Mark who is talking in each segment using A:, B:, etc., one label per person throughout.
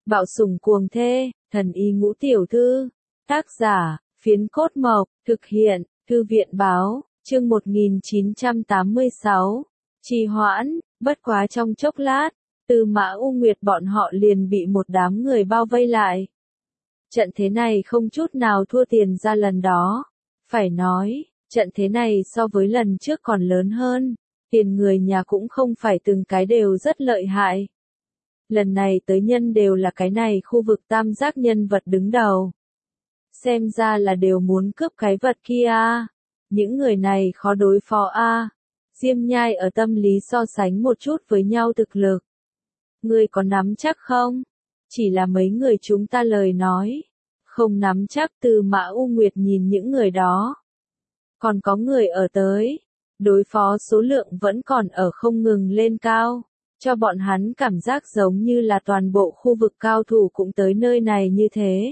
A: Bạo sủng cuồng thê, thần y ngũ tiểu thư. Tác giả, Phiến Cốt Mộc, thực hiện, Thư viện báo, chương 1986. Trì hoãn, bất quá trong chốc lát, Tư Mã U Nguyệt bọn họ liền bị một đám người bao vây lại. Trận thế này không chút nào thua tiền ra lần đó. Phải nói, trận thế này so với lần trước còn lớn hơn. Tiền người nhà cũng không phải từng cái đều rất lợi hại. Lần này tới nhân đều là cái này khu vực tam giác nhân vật đứng đầu. Xem ra là đều muốn cướp cái vật kia. Những người này khó đối phó a. Diêm Nhai ở tâm lý so sánh một chút với nhau thực lực. Ngươi có nắm chắc không? Chỉ là mấy người chúng ta lời nói. Không nắm chắc. Tư Mã U Nguyệt nhìn những người đó. Còn có người ở tới. Đối phó số lượng vẫn còn ở không ngừng lên cao. Cho bọn hắn cảm giác giống như là toàn bộ khu vực cao thủ cũng tới nơi này như thế.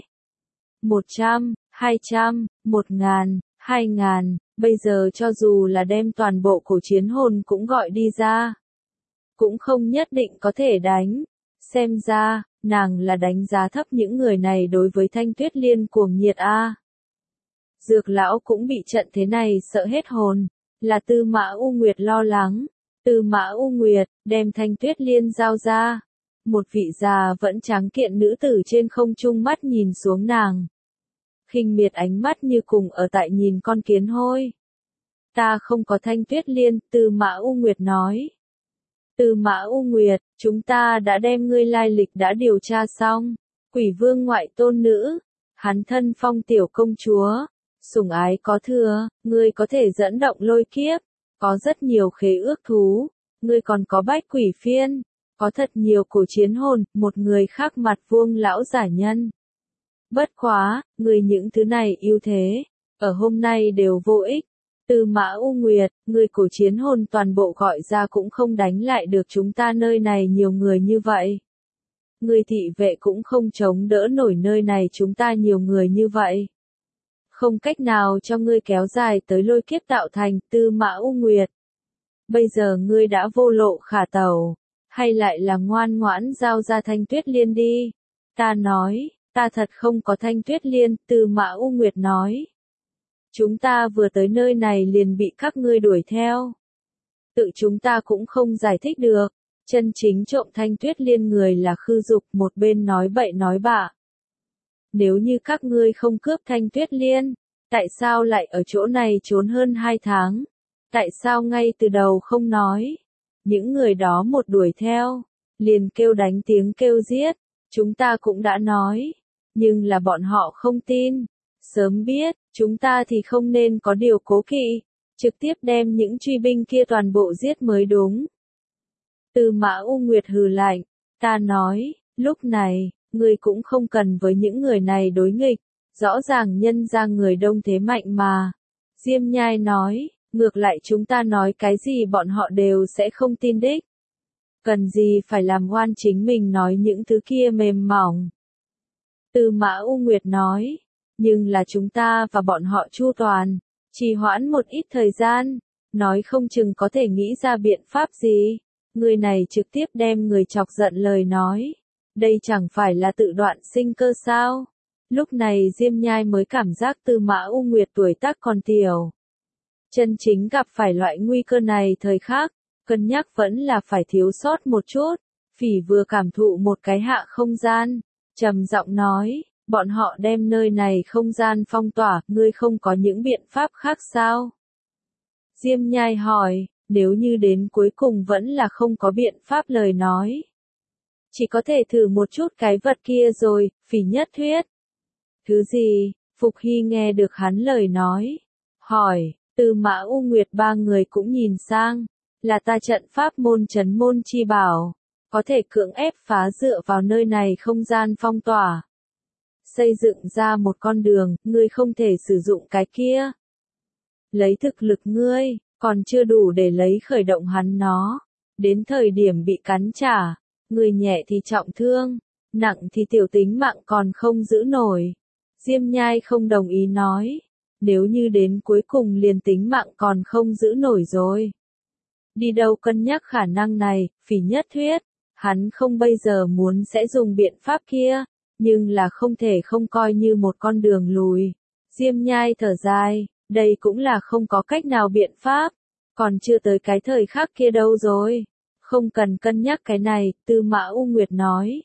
A: 100, 200, 1000, 2000, bây giờ cho dù là đem toàn bộ cổ chiến hồn cũng gọi đi ra. Cũng không nhất định có thể đánh. Xem ra, nàng là đánh giá thấp những người này đối với Thanh Tuyết Liên cuồng nhiệt a. Dược lão cũng bị trận thế này sợ hết hồn, là Tư Mã U Nguyệt lo lắng. Tư Mã U Nguyệt, đem Thanh Tuyết Liên giao ra. Một vị già vẫn tráng kiện nữ tử trên không trung mắt nhìn xuống nàng. Khinh miệt ánh mắt như cùng ở tại nhìn con kiến hôi. Ta không có Thanh Tuyết Liên, Tư Mã U Nguyệt nói. Tư Mã U Nguyệt, chúng ta đã đem ngươi lai lịch đã điều tra xong. Quỷ vương ngoại tôn nữ, hắn thân phong tiểu công chúa, sủng ái có thừa, ngươi có thể dẫn động lôi kiếp. Có rất nhiều khế ước thú, ngươi còn có bách quỷ phiên, có thật nhiều cổ chiến hồn, một người khác mặt vuông lão giả nhân. Bất quá, ngươi những thứ này ưu thế, ở hôm nay đều vô ích. Tư Mã U Nguyệt, ngươi cổ chiến hồn toàn bộ gọi ra cũng không đánh lại được chúng ta nơi này nhiều người như vậy. Ngươi thị vệ cũng không chống đỡ nổi nơi này chúng ta nhiều người như vậy. Không cách nào cho ngươi kéo dài tới lôi kiếp tạo thành. Tư Mã U Nguyệt. Bây giờ ngươi đã vô lộ khả tẩu, hay lại là ngoan ngoãn giao ra Thanh Tuyết Liên đi. Ta nói, ta thật không có Thanh Tuyết Liên, Tư Mã U Nguyệt nói. Chúng ta vừa tới nơi này liền bị các ngươi đuổi theo. Tự chúng ta cũng không giải thích được, chân chính trộm Thanh Tuyết Liên người là Khư Dục, một bên nói bậy nói bạ. Nếu như các ngươi không cướp Thanh Tuyết Liên, tại sao lại ở chỗ này trốn hơn 2 tháng? Tại sao ngay từ đầu không nói? Những người đó một đuổi theo, liền kêu đánh tiếng kêu giết, chúng ta cũng đã nói, nhưng là bọn họ không tin. Sớm biết, chúng ta thì không nên có điều cố kỵ, trực tiếp đem những truy binh kia toàn bộ giết mới đúng. Tư Mã U Nguyệt hừ lạnh, ta nói, lúc này, ngươi cũng không cần với những người này đối nghịch, rõ ràng nhân ra người đông thế mạnh mà. Diêm Nhai nói, ngược lại chúng ta nói cái gì bọn họ đều sẽ không tin đích. Cần gì phải làm oan chính mình nói những thứ kia mềm mỏng. Tư Mã U Nguyệt nói, nhưng là chúng ta và bọn họ chu toàn, trì hoãn một ít thời gian, nói không chừng có thể nghĩ ra biện pháp gì. Người này trực tiếp đem người chọc giận lời nói. Đây chẳng phải là tự đoạn sinh cơ sao? Lúc này Diêm Nhai mới cảm giác Tư Mã U Nguyệt tuổi tác còn tiểu. Chân chính gặp phải loại nguy cơ này thời khắc, cân nhắc vẫn là phải thiếu sót một chút. Phỉ vừa cảm thụ một cái hạ không gian, trầm giọng nói, bọn họ đem nơi này không gian phong tỏa, ngươi không có những biện pháp khác sao? Diêm Nhai hỏi, nếu như đến cuối cùng vẫn là không có biện pháp lời nói. Chỉ có thể thử một chút cái vật kia rồi, Phỉ nhất thuyết. Thứ gì? Phục Hy nghe được hắn lời nói. Hỏi, Tư Mã U Nguyệt ba người cũng nhìn sang. Là ta trận pháp môn trấn môn chi bảo. Có thể cưỡng ép phá dựa vào nơi này không gian phong tỏa. Xây dựng ra một con đường, ngươi không thể sử dụng cái kia. Lấy thực lực ngươi, còn chưa đủ để lấy khởi động hắn nó. Đến thời điểm bị cắn trả. Người nhẹ thì trọng thương, nặng thì tiểu tính mạng còn không giữ nổi. Diêm Nhai không đồng ý nói, nếu như đến cuối cùng liền tính mạng còn không giữ nổi rồi. Đi đâu cân nhắc khả năng này, Phỉ nhất thuyết, Hắn không bây giờ muốn sẽ dùng biện pháp kia, nhưng là không thể không coi như một con đường lùi. Diêm Nhai thở dài, đây cũng là không có cách nào biện pháp, còn chưa tới cái thời khắc kia đâu rồi. Không cần cân nhắc cái này, Tư Mã U Nguyệt nói.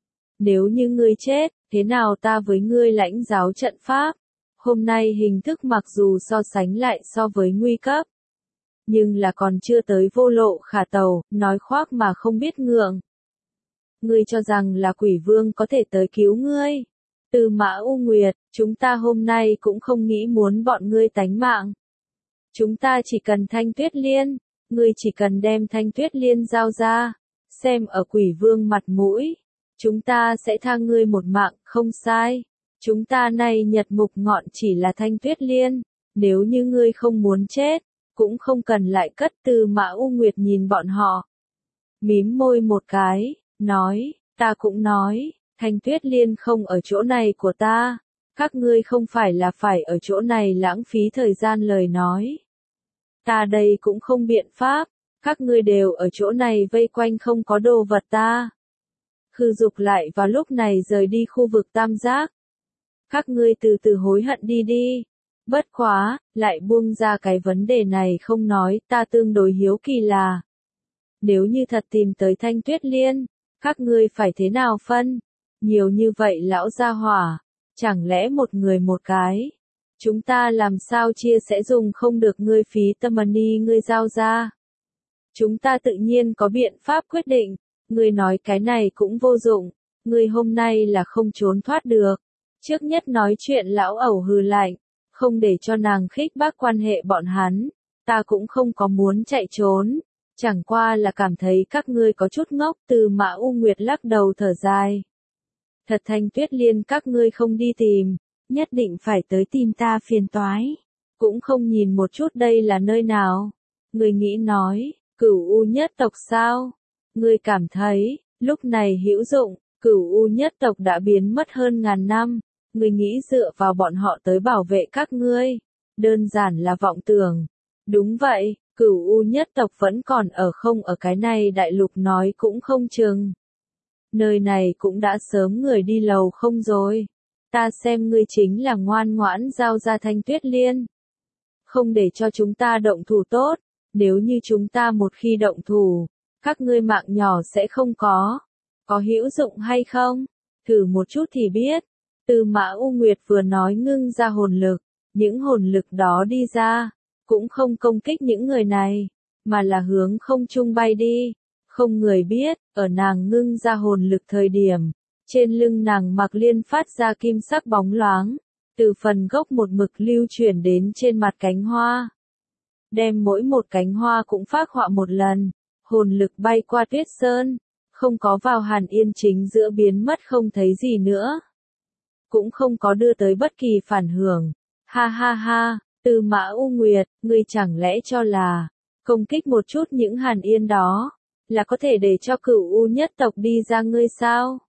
A: Nếu như ngươi chết, thế nào ta với ngươi lãnh giáo trận pháp? Hôm nay hình thức mặc dù so sánh lại so với nguy cấp, nhưng là còn chưa tới vô lộ khả tàu, nói khoác mà không biết ngượng. Ngươi cho rằng là quỷ vương có thể tới cứu ngươi. Tư Mã U Nguyệt, chúng ta hôm nay cũng không nghĩ muốn bọn ngươi tánh mạng. Chúng ta chỉ cần Thanh Tuyết Liên, ngươi chỉ cần đem Thanh Tuyết Liên giao ra, xem ở quỷ vương mặt mũi. Chúng ta sẽ tha ngươi một mạng, không sai. Chúng ta nay nhật mục ngọn chỉ là Thanh Tuyết Liên, nếu như ngươi không muốn chết, cũng không cần lại cất. Tư Mã U Nguyệt nhìn bọn họ, mím môi một cái, nói, ta cũng nói, Thanh Tuyết Liên không ở chỗ này của ta, các ngươi không phải là phải ở chỗ này lãng phí thời gian lời nói. Ta đây cũng không biện pháp, các ngươi đều ở chỗ này vây quanh không có đồ vật ta. Khư Dục lại vào lúc này rời đi khu vực tam giác. Các ngươi từ từ hối hận đi đi. Bất quá, lại buông ra cái vấn đề này không nói, ta tương đối hiếu kỳ là. Nếu như thật tìm tới Thanh Tuyết Liên, các ngươi phải thế nào phân? Nhiều như vậy lão gia hỏa, chẳng lẽ một người một cái? Chúng ta làm sao chia sẽ dùng không được ngươi phí tâm money ngươi giao ra? Chúng ta tự nhiên có biện pháp quyết định, ngươi nói cái này cũng vô dụng, ngươi hôm nay là không trốn thoát được. Trước nhất nói chuyện lão ẩu hừ lạnh, không để cho nàng khích bác quan hệ bọn hắn, ta cũng không có muốn chạy trốn, chẳng qua là cảm thấy các ngươi có chút ngốc. Tư Mã U Nguyệt lắc đầu thở dài. Thật Thanh Tuyết Liên các ngươi không đi tìm, nhất định phải tới tìm ta phiền toái, cũng không nhìn một chút đây là nơi nào. Ngươi nghĩ nói, Cửu U nhất tộc sao? Ngươi cảm thấy, lúc này hữu dụng, Cửu U nhất tộc đã biến mất hơn ngàn năm, ngươi nghĩ dựa vào bọn họ tới bảo vệ các ngươi, đơn giản là vọng tưởng. Đúng vậy, Cửu U nhất tộc vẫn còn ở không ở cái này đại lục nói cũng không chừng. Nơi này cũng đã sớm người đi lầu không rồi. Ta xem ngươi chính là ngoan ngoãn giao ra Thanh Tuyết Liên. Không để cho chúng ta động thủ tốt, nếu như chúng ta một khi động thủ, các ngươi mạng nhỏ sẽ không có. Có hữu dụng hay không? Thử một chút thì biết. Tư Mã U Nguyệt vừa nói ngưng ra hồn lực, những hồn lực đó đi ra, cũng không công kích những người này, mà là hướng không trung bay đi. Không người biết, ở nàng ngưng ra hồn lực thời điểm, trên lưng nàng mặc liên phát ra kim sắc bóng loáng, từ phần gốc một mực lưu chuyển đến trên mặt cánh hoa. Đem mỗi một cánh hoa cũng phác họa một lần, hồn lực bay qua tuyết sơn, không có vào Hàn Yên chính giữa biến mất không thấy gì nữa. Cũng không có đưa tới bất kỳ phản hưởng. Ha ha ha, Tư Mã U Nguyệt, ngươi chẳng lẽ cho là, công kích một chút những Hàn Yên đó, là có thể để cho Cửu U nhất tộc đi ra ngươi sao?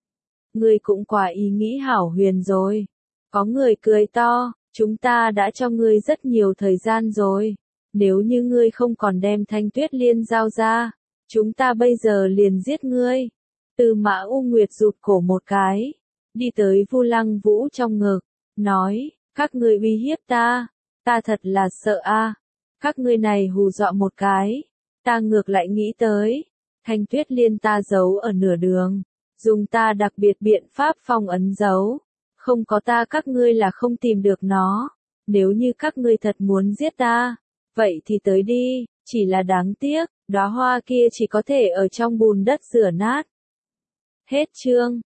A: Ngươi cũng quá ý nghĩ hảo huyền rồi. Có người cười to, chúng ta đã cho ngươi rất nhiều thời gian rồi. Nếu như ngươi không còn đem Thanh Tuyết Liên giao ra, chúng ta bây giờ liền giết ngươi. Tư Mã U Nguyệt rụt cổ một cái, đi tới Vu Lăng Vũ trong ngực, nói, các ngươi uy hiếp ta thật là sợ a. Các ngươi này hù dọa một cái, ta ngược lại nghĩ tới, Thanh Tuyết Liên ta giấu ở nửa đường, dùng ta đặc biệt biện pháp phong ấn giấu, không có ta các ngươi là không tìm được nó. Nếu như các ngươi thật muốn giết ta, vậy thì tới đi, chỉ là đáng tiếc, đóa hoa kia chỉ có thể ở trong bùn đất rửa nát. Hết chương.